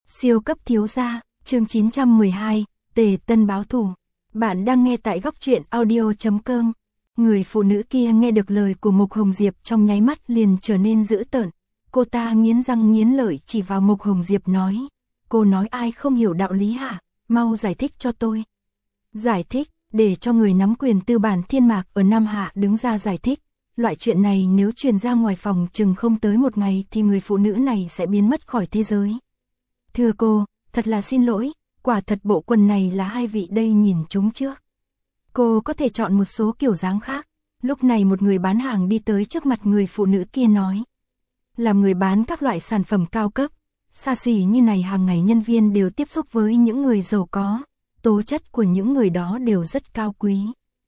Siêu cấp thiếu gia, chương 912, Tề Tân báo thù. Bạn đang nghe tại góc truyện audio.com. Người phụ nữ kia nghe được lời của Mộc Hồng Diệp trong nháy mắt liền trở nên dữ tợn. Cô ta nghiến răng nghiến lợi chỉ vào Mộc Hồng Diệp nói. Cô nói ai không hiểu đạo lý hả? Mau giải thích cho tôi. Giải thích, để cho người nắm quyền tư bản Thiên Mạc ở Nam Hạ đứng ra giải thích. Loại chuyện này nếu truyền ra ngoài phòng chừng không tới một ngày thì người phụ nữ này sẽ biến mất khỏi thế giới. Thưa cô, thật là xin lỗi, quả thật bộ quần này là hai vị đây nhìn chúng trước. Cô có thể chọn một số kiểu dáng khác. Lúc này một người bán hàng đi tới trước mặt người phụ nữ kia nói. Làm người bán các loại sản phẩm cao cấp, xa xỉ như này hàng ngày nhân viên đều tiếp xúc với những người giàu có, tố chất của những người đó đều rất cao quý.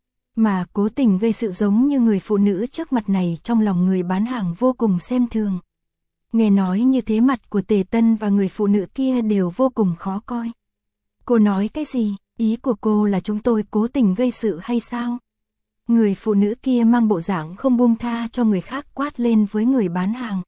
Mà cố tình gây sự giống như người phụ nữ trước mặt này trong lòng người bán hàng vô cùng xem thường. Nghe nói như thế mặt của Tề Tân và người phụ nữ kia đều vô cùng khó coi. Cô nói cái gì? Ý của cô là chúng tôi cố tình gây sự hay sao? Người phụ nữ kia mang bộ dạng không buông tha cho người khác quát lên với người bán hàng.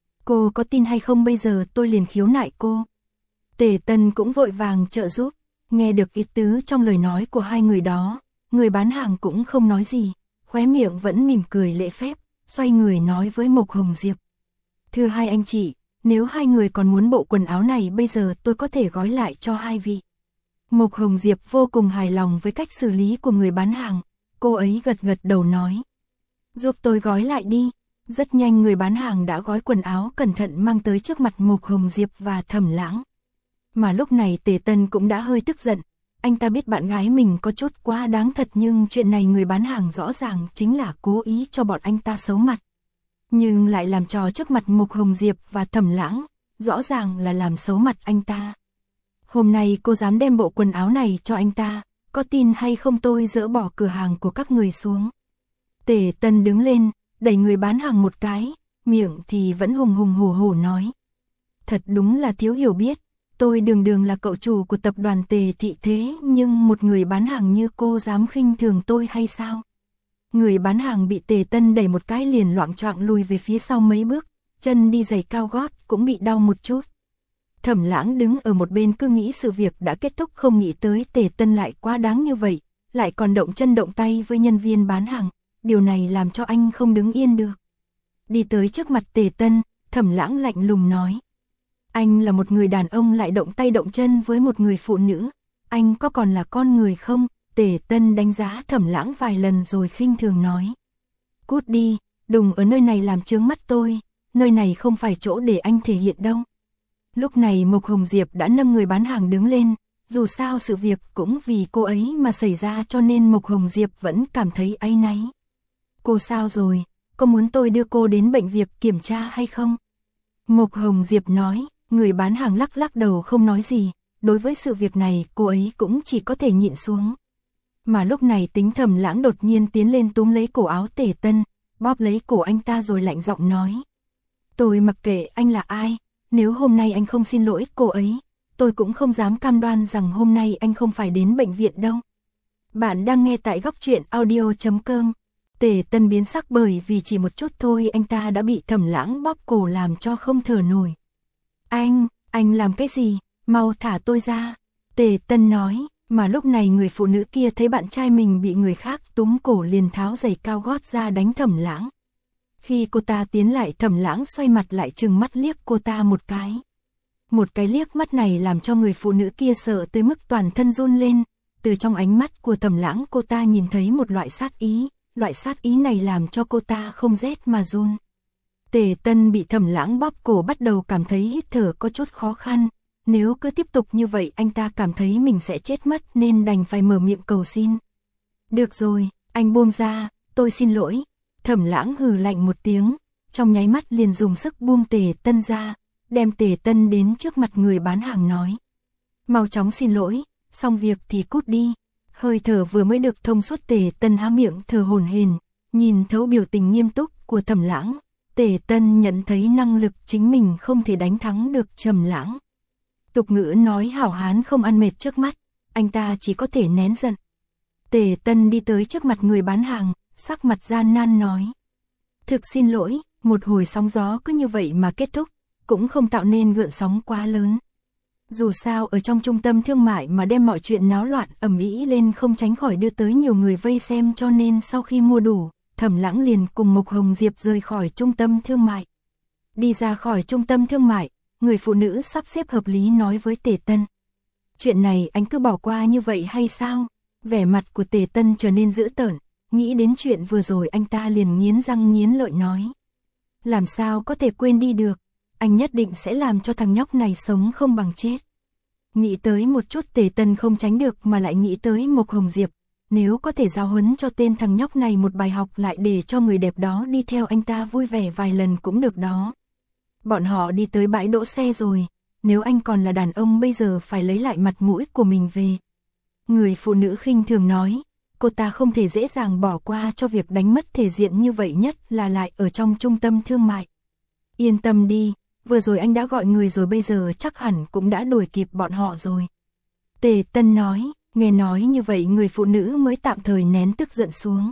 Cô có tin hay không bây giờ tôi liền khiếu nại cô. Tề Tân cũng vội vàng trợ giúp. Nghe được ý tứ trong lời nói của hai người đó, người bán hàng cũng không nói gì, khóe miệng vẫn mỉm cười lễ phép, xoay người nói với Mộc Hồng Diệp. Thưa hai anh chị, nếu hai người còn muốn bộ quần áo này bây giờ tôi có thể gói lại cho hai vị. Mộc Hồng Diệp vô cùng hài lòng với cách xử lý của người bán hàng, cô ấy gật gật đầu nói. Giúp tôi gói lại đi. Rất nhanh người bán hàng đã gói quần áo cẩn thận mang tới trước mặt Mộc Hồng Diệp và Thẩm Lãng. Mà lúc này Tề Tân cũng đã hơi tức giận, anh ta biết bạn gái mình có chút quá đáng thật nhưng chuyện này người bán hàng rõ ràng chính là cố ý cho bọn anh ta xấu mặt. Nhưng lại làm trò trước mặt Mộc Hồng Diệp và Thẩm Lãng, rõ ràng là làm xấu mặt anh ta. Hôm nay cô dám đem bộ quần áo này cho anh ta, có tin hay không tôi dỡ bỏ cửa hàng của các người xuống. Tề Tân đứng lên, đẩy người bán hàng một cái, miệng thì vẫn hùng hùng hổ hổ nói. Thật đúng là thiếu hiểu biết, tôi đường đường là cậu chủ của tập đoàn Tề Thị thế nhưng một người bán hàng như cô dám khinh thường tôi hay sao? Người bán hàng bị Tề Tân đẩy một cái liền loạng choạng lùi về phía sau mấy bước, chân đi giày cao gót cũng bị đau một chút. Thẩm Lãng đứng ở một bên cứ nghĩ sự việc đã kết thúc không nghĩ tới Tề Tân lại quá đáng như vậy, lại còn động chân động tay với nhân viên bán hàng, điều này làm cho anh không đứng yên được. Đi tới trước mặt Tề Tân, Thẩm Lãng lạnh lùng nói. Anh là một người đàn ông lại động tay động chân với một người phụ nữ, anh có còn là con người không? Tề Tân đánh giá Thẩm Lãng vài lần rồi khinh thường nói. Cút đi, đừng ở nơi này làm chướng mắt tôi, nơi này không phải chỗ để anh thể hiện đâu. Lúc này Mộc Hồng Diệp đã nâng người bán hàng đứng lên, dù sao sự việc cũng vì cô ấy mà xảy ra cho nên Mộc Hồng Diệp vẫn cảm thấy áy náy. Cô sao rồi, có muốn tôi đưa cô đến bệnh viện kiểm tra hay không? Mộc Hồng Diệp nói, người bán hàng lắc lắc đầu không nói gì, đối với sự việc này cô ấy cũng chỉ có thể nhịn xuống. Mà lúc này tính Thẩm Lãng đột nhiên tiến lên túm lấy cổ áo Tề Tân, bóp lấy cổ anh ta rồi lạnh giọng nói. Tôi mặc kệ anh là ai, nếu hôm nay anh không xin lỗi cô ấy, tôi cũng không dám cam đoan rằng hôm nay anh không phải đến bệnh viện đâu. Bạn đang nghe tại góc truyện audio.com. Tề Tân biến sắc bởi vì chỉ một chút thôi anh ta đã bị Thẩm Lãng bóp cổ làm cho không thở nổi. Anh làm cái gì? Mau thả tôi ra. Tề Tân nói, mà lúc này người phụ nữ kia thấy bạn trai mình bị người khác túm cổ liền tháo giày cao gót ra đánh Thẩm Lãng. Khi cô ta tiến lại Thẩm Lãng xoay mặt lại trừng mắt liếc cô ta một cái. Một cái liếc mắt này làm cho người phụ nữ kia sợ tới mức toàn thân run lên. Từ trong ánh mắt của Thẩm Lãng cô ta nhìn thấy một loại sát ý. Loại sát ý này làm cho cô ta không rét mà run. Tề Tân bị Thẩm Lãng bóp cổ bắt đầu cảm thấy hít thở có chút khó khăn. Nếu cứ tiếp tục như vậy anh ta cảm thấy mình sẽ chết mất nên đành phải mở miệng cầu xin. Được rồi, anh buông ra, tôi xin lỗi. Thẩm Lãng hừ lạnh một tiếng, trong nháy mắt liền dùng sức buông Tề Tân ra, đem Tề Tân đến trước mặt người bán hàng nói. Mau chóng xin lỗi, xong việc thì cút đi. Hơi thở vừa mới được thông suốt Tề Tân há miệng thở hổn hển, nhìn thấu biểu tình nghiêm túc của Thẩm Lãng, Tề Tân nhận thấy năng lực chính mình không thể đánh thắng được Thẩm Lãng. Tục ngữ nói hảo hán không ăn mệt trước mắt, anh ta chỉ có thể nén giận. Tề Tân đi tới trước mặt người bán hàng, sắc mặt gian nan nói. Thực xin lỗi, một hồi sóng gió cứ như vậy mà kết thúc, cũng không tạo nên gợn sóng quá lớn. Dù sao ở trong trung tâm thương mại mà đem mọi chuyện náo loạn ầm ĩ lên không tránh khỏi đưa tới nhiều người vây xem, cho nên sau khi mua đủ, Thẩm Lãng liền cùng Mộc Hồng Diệp rời khỏi trung tâm thương mại. Đi ra khỏi trung tâm thương mại, người phụ nữ sắp xếp hợp lý nói với Tề Tân. Chuyện này anh cứ bỏ qua như vậy hay sao? Vẻ mặt của Tề Tân trở nên dữ tợn, nghĩ đến chuyện vừa rồi anh ta liền nghiến răng nghiến lợi nói. Làm sao có thể quên đi được, anh nhất định sẽ làm cho thằng nhóc này sống không bằng chết. Nghĩ tới một chút Tề Tân không tránh được mà lại nghĩ tới Mộc Hồng Diệp. Nếu có thể giáo huấn cho tên thằng nhóc này một bài học lại để cho người đẹp đó đi theo anh ta vui vẻ vài lần cũng được đó. Bọn họ đi tới bãi đỗ xe rồi, nếu anh còn là đàn ông bây giờ phải lấy lại mặt mũi của mình về. Người phụ nữ khinh thường nói, cô ta không thể dễ dàng bỏ qua cho việc đánh mất thể diện như vậy, nhất là lại ở trong trung tâm thương mại. Yên tâm đi, vừa rồi anh đã gọi người rồi, bây giờ chắc hẳn cũng đã đuổi kịp bọn họ rồi. Tề Tân nói, nghe nói như vậy người phụ nữ mới tạm thời nén tức giận xuống.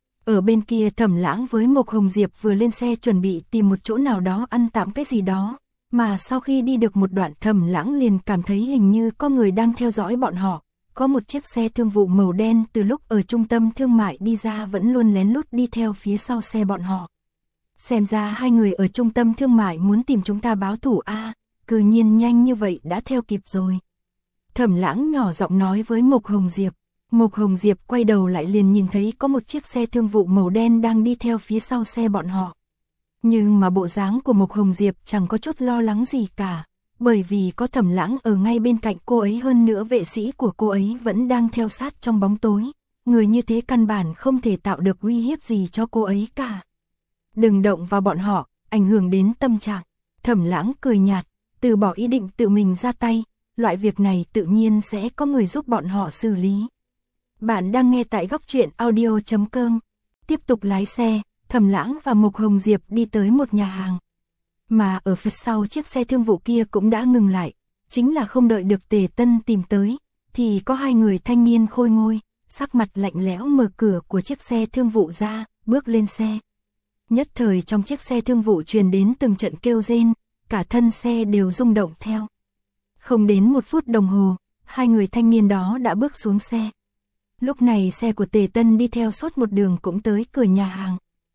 Ở bên kia Thẩm Lãng với Mộc Hồng Diệp vừa lên xe chuẩn bị tìm một chỗ nào đó ăn tạm cái gì đó, mà sau khi đi được một đoạn Thẩm Lãng liền cảm thấy hình như có người đang theo dõi bọn họ. Có một chiếc xe thương vụ màu đen từ lúc ở trung tâm thương mại đi ra vẫn luôn lén lút đi theo phía sau xe bọn họ. Xem ra hai người ở trung tâm thương mại muốn tìm chúng ta báo thù a, cư nhiên nhanh như vậy đã theo kịp rồi. Thẩm Lãng nhỏ giọng nói với Mộc Hồng Diệp. Mộc Hồng Diệp quay đầu lại liền nhìn thấy có một chiếc xe thương vụ màu đen đang đi theo phía sau xe bọn họ. Nhưng mà bộ dáng của Mộc Hồng Diệp chẳng có chút lo lắng gì cả, bởi vì có Thẩm Lãng ở ngay bên cạnh cô ấy, hơn nữa vệ sĩ của cô ấy vẫn đang theo sát trong bóng tối. Người như thế căn bản không thể tạo được uy hiếp gì cho cô ấy cả. Đừng động vào bọn họ, ảnh hưởng đến tâm trạng. Thẩm Lãng cười nhạt, từ bỏ ý định tự mình ra tay, loại việc này tự nhiên sẽ có người giúp bọn họ xử lý. Bạn đang nghe tại góc truyện audio.com. Tiếp tục lái xe, Thẩm Lãng và Mộc Hồng Diệp đi tới một nhà hàng. Mà ở phía sau chiếc xe thương vụ kia cũng đã ngừng lại, chính là không đợi được Tề Tân tìm tới, thì có hai người thanh niên khôi ngôi, sắc mặt lạnh lẽo mở cửa của chiếc xe thương vụ ra, bước lên xe. Nhất thời trong chiếc xe thương vụ truyền đến từng trận kêu rên, cả thân xe đều rung động theo. Không đến một phút đồng hồ, hai người thanh niên đó đã bước xuống xe. Lúc này xe của Tề Tân đi theo suốt một đường cũng tới cửa nhà hàng.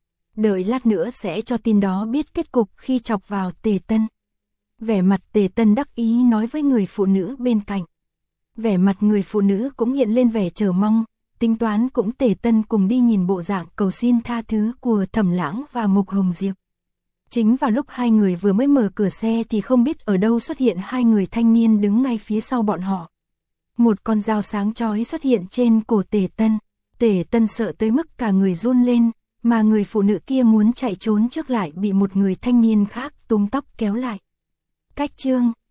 Đợi lát nữa sẽ cho tin đó biết kết cục khi chọc vào Tề Tân. Vẻ mặt Tề Tân đắc ý nói với người phụ nữ bên cạnh. Vẻ mặt người phụ nữ cũng hiện lên vẻ chờ mong, tính toán cũng Tề Tân cùng đi nhìn bộ dạng cầu xin tha thứ của Thẩm Lãng và Mộc Hồng Diệp. Chính vào lúc hai người vừa mới mở cửa xe thì không biết ở đâu xuất hiện hai người thanh niên đứng ngay phía sau bọn họ. Một con dao sáng chói xuất hiện trên cổ Tề Tân. Tề Tân sợ tới mức cả người run lên, mà người phụ nữ kia muốn chạy trốn trước lại bị một người thanh niên khác túm tóc kéo lại. Cách chương